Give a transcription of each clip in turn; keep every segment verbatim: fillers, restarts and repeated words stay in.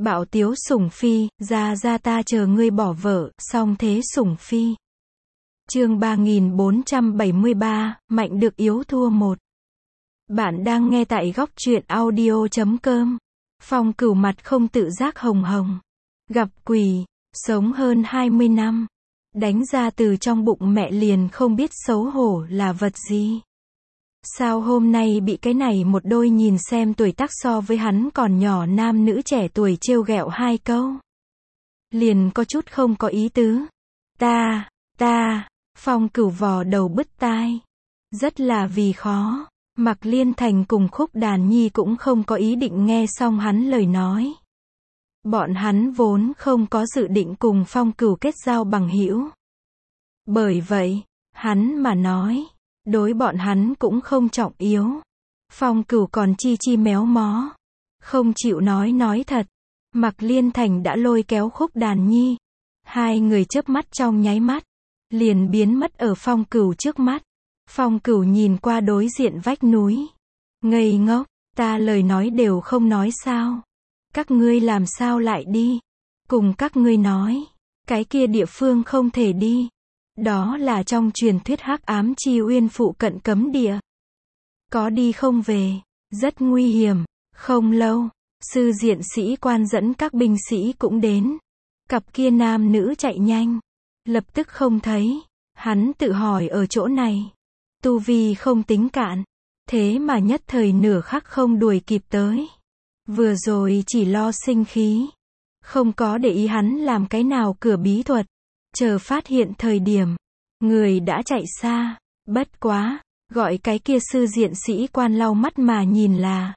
Bạo tiếu sủng phi, ra ra ta chờ ngươi bỏ vợ, song thế sủng phi. Chương ba nghìn bốn trăm bảy mươi ba, mạnh được yếu thua một. Bạn đang nghe tại góc truyện audio chấm com. Phong Cửu mặt không tự giác hồng hồng. Gặp quỷ, sống hơn hai mươi năm. Đánh ra từ trong bụng mẹ liền không biết xấu hổ là vật gì. Sao hôm nay bị cái này một đôi nhìn xem tuổi tác so với hắn còn nhỏ nam nữ trẻ tuổi trêu ghẹo hai câu. Liền có chút không có ý tứ. Ta, ta, Phong Cửu vò đầu bứt tai. Rất là vì khó. Mạc Liên Thành cùng Khúc Đàn Nhi cũng không có ý định nghe xong hắn lời nói. Bọn hắn vốn không có dự định cùng Phong Cửu kết giao bằng hữu. Bởi vậy, hắn mà nói, đối bọn hắn cũng không trọng yếu. Phong Cửu còn chi chi méo mó, không chịu nói nói thật. Mạc Liên Thành đã lôi kéo Khúc Đàn Nhi. Hai người chớp mắt trong nháy mắt, liền biến mất ở Phong Cửu trước mắt. Phong Cửu nhìn qua đối diện vách núi. Ngây ngốc, ta lời nói đều không nói sao. Các ngươi làm sao lại đi? Cùng các ngươi nói, cái kia địa phương không thể đi. Đó là trong truyền thuyết Hắc Ám Chi Uyên phụ cận cấm địa. Có đi không về, rất nguy hiểm. Không lâu, sư diện sĩ quan dẫn các binh sĩ cũng đến. Cặp kia nam nữ chạy nhanh, lập tức không thấy. Hắn tự hỏi ở chỗ này, tu vi không tính cạn, thế mà nhất thời nửa khắc không đuổi kịp tới. Vừa rồi chỉ lo sinh khí, không có để ý hắn làm cái nào cửa bí thuật. Chờ phát hiện thời điểm, người đã chạy xa. Bất quá, gọi cái kia sư diện sĩ quan lau mắt mà nhìn là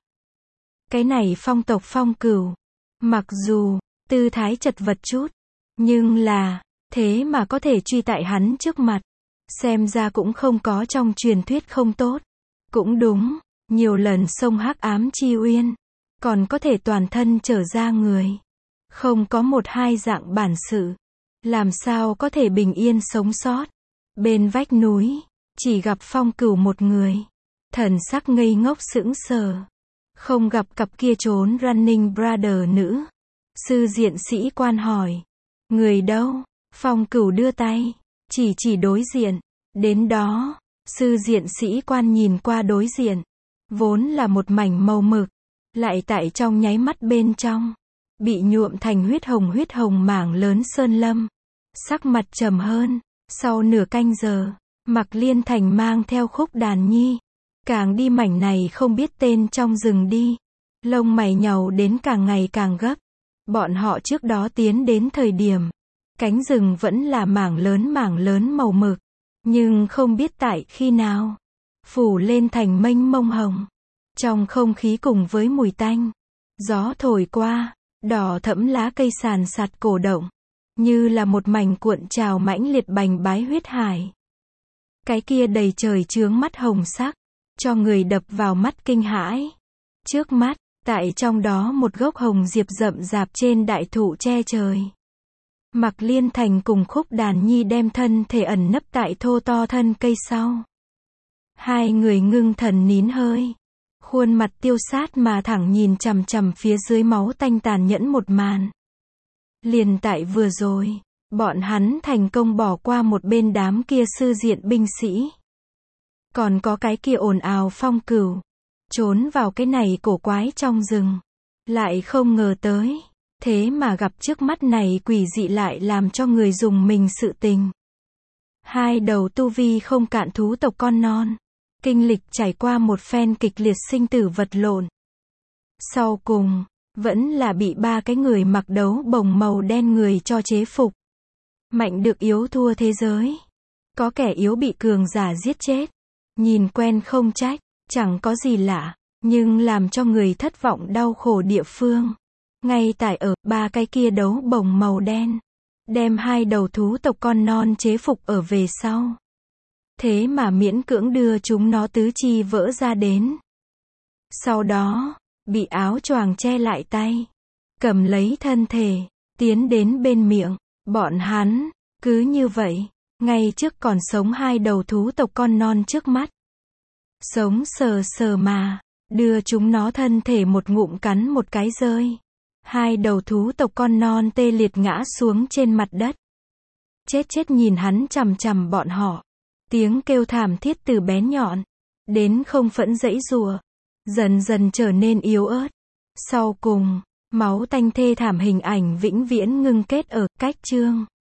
cái này Phong tộc Phong Cửu. Mặc dù tư thái chật vật chút, nhưng là thế mà có thể truy tại hắn trước mặt, xem ra cũng không có trong truyền thuyết không tốt. Cũng đúng, nhiều lần xông Hắc Ám Chi Uyên, còn có thể toàn thân trở ra người, không có một hai dạng bản sự, làm sao có thể bình yên sống sót. Bên vách núi, chỉ gặp Phong Cửu một người, thần sắc ngây ngốc sững sờ, không gặp cặp kia trốn Running Brother nữ. Sư diện sĩ quan hỏi, người đâu? Phong Cửu đưa tay, chỉ chỉ đối diện. Đến đó, sư diện sĩ quan nhìn qua đối diện, vốn là một mảnh màu mực, lại tại trong nháy mắt bên trong, bị nhuộm thành huyết hồng huyết hồng mảng lớn sơn lâm. Sắc mặt trầm hơn. Sau nửa canh giờ, Mạc Liên Thành mang theo Khúc Đàn Nhi, càng đi mảnh này không biết tên trong rừng đi. Lông mày nhàu đến càng ngày càng gấp. Bọn họ trước đó tiến đến thời điểm, cánh rừng vẫn là mảng lớn mảng lớn màu mực. Nhưng không biết tại khi nào, phủ lên thành mênh mông hồng. Trong không khí cùng với mùi tanh, gió thổi qua, đỏ thẫm lá cây sàn sạt cổ động, như là một mảnh cuộn trào mãnh liệt bành bái huyết hải. Cái kia đầy trời chướng mắt hồng sắc, cho người đập vào mắt kinh hãi. Trước mắt, tại trong đó một gốc hồng diệp rậm rạp trên đại thụ che trời. Mạc Liên Thành cùng Khúc Đàn Nhi đem thân thể ẩn nấp tại thô to thân cây sau. Hai người ngưng thần nín hơi, khuôn mặt tiêu sát mà thẳng nhìn chằm chằm phía dưới máu tanh tàn nhẫn một màn. Liền tại vừa rồi, bọn hắn thành công bỏ qua một bên đám kia sư diện binh sĩ. Còn có cái kia ồn ào Phong Cửu, trốn vào cái này cổ quái trong rừng. Lại không ngờ tới, thế mà gặp trước mắt này quỷ dị lại làm cho người dùng mình sự tình. Hai đầu tu vi không cạn thú tộc con non, kinh lịch trải qua một phen kịch liệt sinh tử vật lộn. Sau cùng, vẫn là bị ba cái người mặc đấu bồng màu đen người cho chế phục. Mạnh được yếu thua thế giới. Có kẻ yếu bị cường giả giết chết. Nhìn quen không trách, chẳng có gì lạ, nhưng làm cho người thất vọng đau khổ địa phương. Ngay tại ở, ba cái kia đấu bồng màu đen, đem hai đầu thú tộc con non chế phục ở về sau. Thế mà miễn cưỡng đưa chúng nó tứ chi vỡ ra đến. Sau đó, bị áo choàng che lại tay, cầm lấy thân thể, tiến đến bên miệng. Bọn hắn, cứ như vậy, ngay trước còn sống hai đầu thú tộc con non trước mắt. Sống sờ sờ mà, đưa chúng nó thân thể một ngụm cắn một cái rơi. Hai đầu thú tộc con non tê liệt ngã xuống trên mặt đất. Chết chết nhìn hắn chằm chằm bọn họ. Tiếng kêu thảm thiết từ bé nhọn đến không phẫn giãy giụa, dần dần trở nên yếu ớt. Sau cùng, máu tanh thê thảm hình ảnh vĩnh viễn ngưng kết ở cách chương.